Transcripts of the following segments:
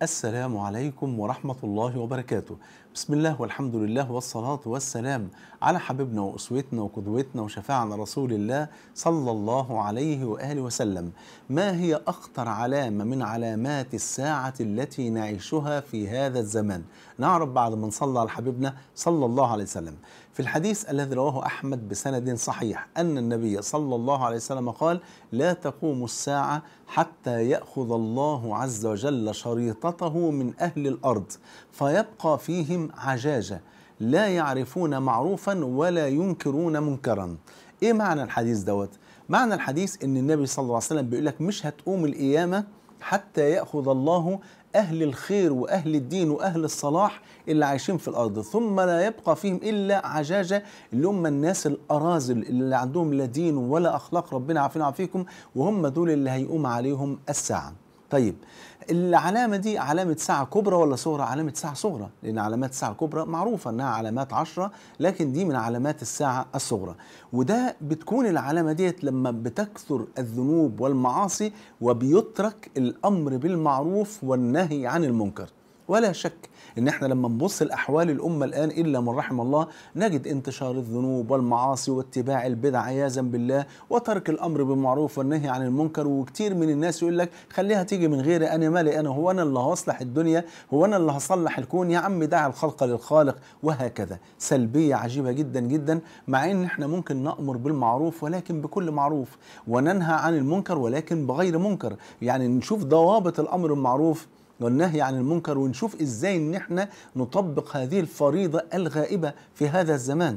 السلام عليكم ورحمة الله وبركاته. بسم الله والحمد لله والصلاة والسلام على حبيبنا وأسوتنا وقدوتنا وشفاعنا رسول الله صلى الله عليه وآله وسلم. ما هي أخطر علامة من علامات الساعة التي نعيشها في هذا الزمان؟ نعرف بعد ما نصلى على حبيبنا صلى الله عليه وسلم. في الحديث الذي رواه أحمد بسند صحيح أن النبي صلى الله عليه وسلم قال: لا تقوم الساعة حتى يأخذ الله عز وجل شريطته من أهل الأرض فيبقى فيهم عجاجة لا يعرفون معروفا ولا ينكرون منكرا. إيه معنى الحديث دوت؟ معنى الحديث إن النبي صلى الله عليه وسلم بيقول لك مش هتقوم القيامة حتى يأخذ الله أهل الخير وأهل الدين وأهل الصلاح اللي عايشين في الأرض، ثم لا يبقى فيهم إلا عجاجة اللي هم الناس الأراذل اللي عندهم لا دين ولا أخلاق، ربنا عافينا وعافيكم، وهم دول اللي هيقوم عليهم الساعة. طيب العلامة دي علامة ساعة كبرى ولا صغرى؟ علامة ساعة صغرى، لأن علامات الساعة الكبرى معروفة أنها علامات 10، لكن دي من علامات الساعة الصغرى. وده بتكون العلامة ديت لما بتكثر الذنوب والمعاصي وبيترك الأمر بالمعروف والنهي عن المنكر. ولا شك ان احنا لما نبص لاحوال الامه الان الا من رحم الله نجد انتشار الذنوب والمعاصي واتباع البدع عياذا بالله وترك الامر بالمعروف والنهي عن المنكر. وكتير من الناس يقول لك خليها تيجي من غيري، انا مالي، انا هو انا اللي هصلح الدنيا، هو انا اللي هصلح الكون، يا عم دع الخلق للخالق، وهكذا. سلبيه عجيبه جدا جدا، مع ان احنا ممكن نامر بالمعروف ولكن بكل معروف، وننهى عن المنكر ولكن بغير منكر. يعني نشوف ضوابط الامر بالمعروف والنهي عن المنكر، ونشوف ازاي ان احنا نطبق هذه الفريضة الغائبة في هذا الزمان.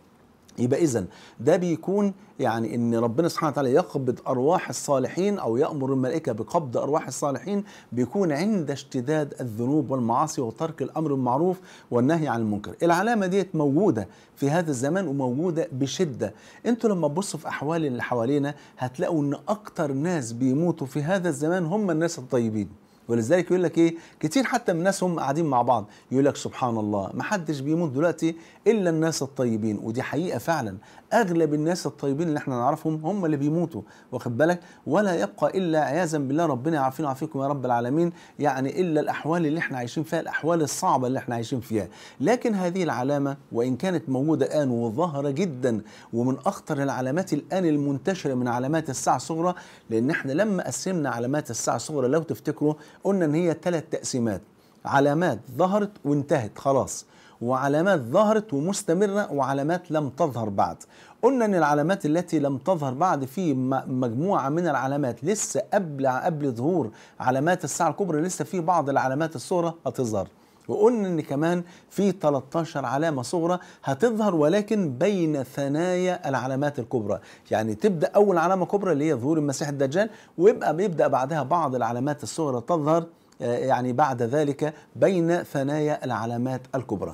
يبقى إذن ده بيكون يعني ان ربنا سبحانه وتعالى يقبض ارواح الصالحين او يأمر الملائكة بقبض ارواح الصالحين، بيكون عند اشتداد الذنوب والمعاصي وترك الامر بالمعروف والنهي عن المنكر. العلامة ديت موجودة في هذا الزمان وموجودة بشدة. انتوا لما تبصوا في احوال اللي حوالينا هتلاقوا ان اكتر ناس بيموتوا في هذا الزمان هم الناس الطيبين. ولذلك يقول لك ايه، كتير حتى من الناس هم قاعدين مع بعض يقول لك سبحان الله ما حدش بيموت دلوقتي الا الناس الطيبين. ودي حقيقه فعلا، اغلب الناس الطيبين اللي احنا نعرفهم هم اللي بيموتوا، واخد بالك؟ ولا يبقى الا عياذا بالله، ربنا يعافينا ويعافيكم يا رب العالمين، يعني الا الاحوال اللي احنا عايشين فيها، الاحوال الصعبه اللي احنا عايشين فيها. لكن هذه العلامه وان كانت موجوده الان وظاهره جدا، ومن اخطر العلامات الان المنتشره من علامات الساعه الصغرى، لان احنا لما قسمنا علامات الساعه الصغرى لو تفتكروا قلنا ان هي 3 تقسيمات: علامات ظهرت وانتهت خلاص، وعلامات ظهرت ومستمرة، وعلامات لم تظهر بعد. قلنا ان العلامات التي لم تظهر بعد في مجموعة من العلامات لسه قبل ظهور علامات الساعة الكبرى، لسه في بعض العلامات الصغرى هتظهر. وقلنا ان كمان في 13 علامة صغرى هتظهر ولكن بين ثنايا العلامات الكبرى. يعني تبدأ اول علامة كبرى اللي هي ظهور المسيح الدجال، ويبقى بيبدأ بعدها بعض العلامات الصغرى تظهر يعني بعد ذلك بين ثنايا العلامات الكبرى.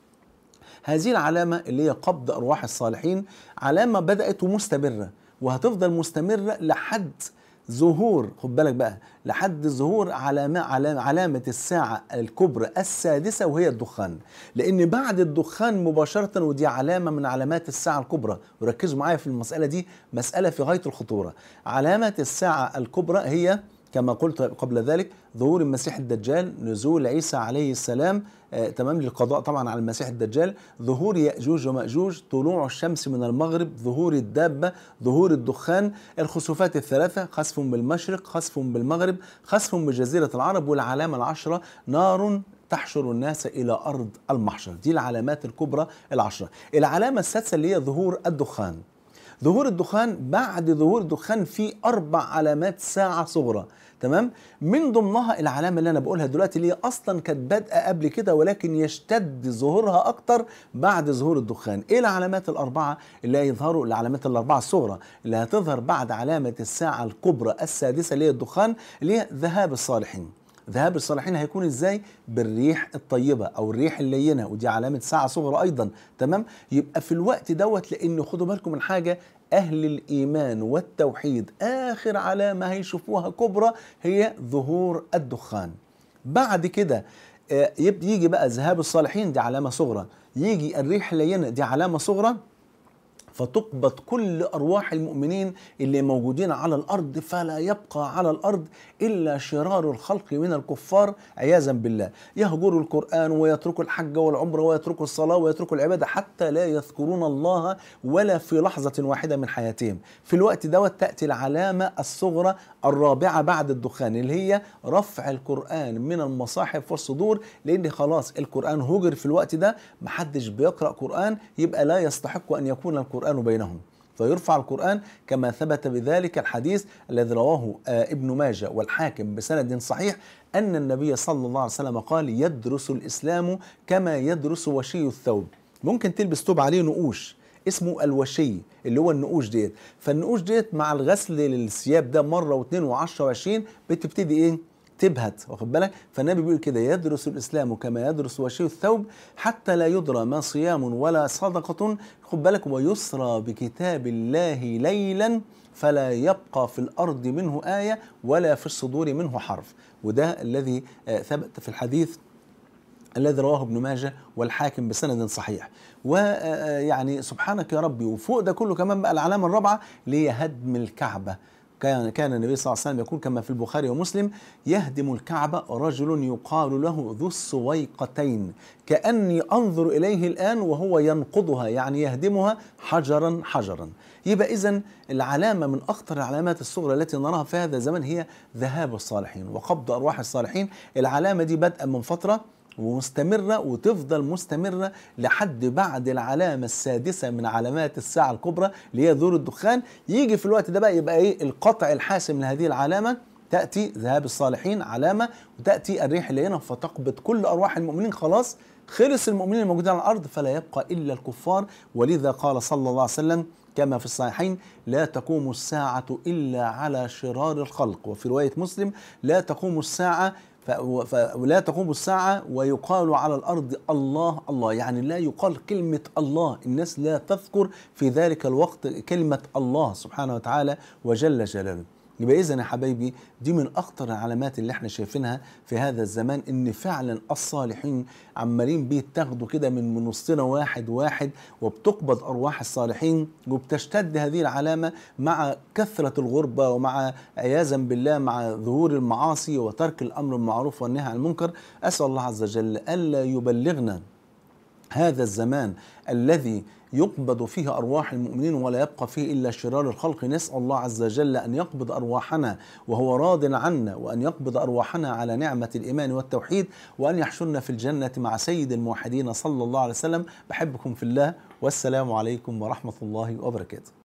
هذه العلامة اللي هي قبض أرواح الصالحين علامة بدأت ومستمرة، وهتفضل مستمرة لحد ظهور، خد بالك بقى، لحد ظهور علامة الساعة الكبرى السادسة وهي الدخان. لأن بعد الدخان مباشرة، ودي علامة من علامات الساعة الكبرى، وركزوا معايا في المسألة دي، مسألة في غاية الخطورة. علامة الساعة الكبرى هي كما قلت قبل ذلك ظهور المسيح الدجال، نزول عيسى عليه السلام تمام للقضاء طبعا على المسيح الدجال، ظهور يأجوج ومأجوج، طلوع الشمس من المغرب، ظهور الدابة، ظهور الدخان، الخسوفات الثلاثة، خسف بالمشرق، خسف بالمغرب، خسف بجزيرة العرب، والعلامة العشرة نار تحشر الناس إلى أرض المحشر. دي العلامات الكبرى العشرة. العلامة السادسة اللي هي ظهور الدخان. ظهور الدخان، بعد ظهور الدخان في 4 علامات ساعة صغرى، تمام؟ من ضمنها العلامة اللي أنا بقولها دلوقتي اللي هي أصلا كانت بادئة قبل كده ولكن يشتد ظهورها أكتر بعد ظهور الدخان. إيه العلامات ال4 اللي هيظهروا؟ العلامات ال4 الصغرى اللي هتظهر بعد علامة الساعة الكبرى السادسة اللي هي الدخان، اللي هي ذهاب الصالحين. ذهاب الصالحين هيكون ازاي؟ بالريح الطيبة او الريح اللينة، ودي علامة ساعة صغرى ايضا، تمام؟ يبقى في الوقت دوت، لان خدوا بالكم من حاجة، اهل الايمان والتوحيد اخر علامة هيشوفوها كبرى هي ظهور الدخان. بعد كده يجي بقى ذهاب الصالحين، دي علامة صغرى، يجي الريح اللينة، دي علامة صغرى، فتقبض كل أرواح المؤمنين اللي موجودين على الأرض، فلا يبقى على الأرض إلا شرار الخلق من الكفار عياذا بالله، يهجروا القرآن ويتركوا الحج والعمرة ويتركوا الصلاة ويتركوا العبادة حتى لا يذكرون الله ولا في لحظة واحدة من حياتهم. في الوقت دوت تأتي العلامة الصغرى الرابعة بعد الدخان، اللي هي رفع القرآن من المصاحف والصدور، لأن خلاص القرآن هجر في الوقت ده، محدش بيقرأ قرآن، يبقى لا يستحق أن يكون القرآن بينهم، فيرفع القرآن كما ثبت بذلك الحديث الذي رواه ابن ماجه والحاكم بسند صحيح، أن النبي صلى الله عليه وسلم قال: يدرس الإسلام كما يدرس وشي الثوب. ممكن تلبس ثوب عليه نقوش اسمه الوشي اللي هو النقوش ديت، فالنقوش ديت مع الغسل للثياب ده مرة واثنين وعشرة وعشرين بتبتدي ايه؟ تبهت، واخد بالك؟ فالنبي بيقول كده: يدرس الإسلام كما يدرس وشي الثوب حتى لا يدرى ما صيام ولا صدقة، خد بالك، ويسرى بكتاب الله ليلا فلا يبقى في الأرض منه آية ولا في الصدور منه حرف. وده الذي ثبت في الحديث الذي رواه ابن ماجه والحاكم بسند صحيح. ويعني سبحانك يا ربي، وفوق ده كله كمان بقى العلامة الرابعة اللي هي هدم الكعبة. كان النبي صلى الله عليه وسلم يقول كما في البخاري ومسلم: يهدم الكعبة رجل يقال له ذو السويقتين، كأني أنظر إليه الآن وهو ينقضها، يعني يهدمها حجرا حجرا. يبقى إذن العلامة من أخطر العلامات الصغرى التي نراها في هذا الزمن هي ذهاب الصالحين وقبض أرواح الصالحين. العلامة دي بدأ من فترة ومستمرة وتفضل مستمرة لحد بعد العلامة السادسة من علامات الساعة الكبرى اللي هي ظهور الدخان. يجي في الوقت ده بقى يبقى ايه القطع الحاسم لهذه العلامة، تأتي ذهاب الصالحين علامة، وتأتي الريح اللينة فتقبض كل أرواح المؤمنين. خلاص خلص المؤمنين الموجودين على الأرض، فلا يبقى إلا الكفار. ولذا قال صلى الله عليه وسلم كما في الصحيحين: لا تقوم الساعة إلا على شرار الخلق. وفي رواية مسلم: لا تقوم الساعة ولا تقوم الساعة ويقال على الأرض الله الله، يعني لا يقال كلمة الله، الناس لا تذكر في ذلك الوقت كلمة الله سبحانه وتعالى وجل جلاله. يبقى إذن يا حبايبي دي من أخطر العلامات اللي احنا شايفينها في هذا الزمان، إن فعلا الصالحين عمالين بيتاخدوا كده من وسطنا واحد واحد، وبتقبض أرواح الصالحين، وبتشتد هذه العلامة مع كثرة الغربة ومع عياذا بالله مع ظهور المعاصي وترك الأمر بالمعروف والنهي عن المنكر. أسأل الله عز وجل ألا يبلغنا هذا الزمان الذي يقبض فيه أرواح المؤمنين ولا يبقى فيه إلا شرار الخلق. نسأل الله عز وجل أن يقبض أرواحنا وهو راض عنا، وأن يقبض أرواحنا على نعمة الإيمان والتوحيد، وأن يحشرنا في الجنة مع سيد الموحدين صلى الله عليه وسلم. بحبكم في الله، والسلام عليكم ورحمة الله وبركاته.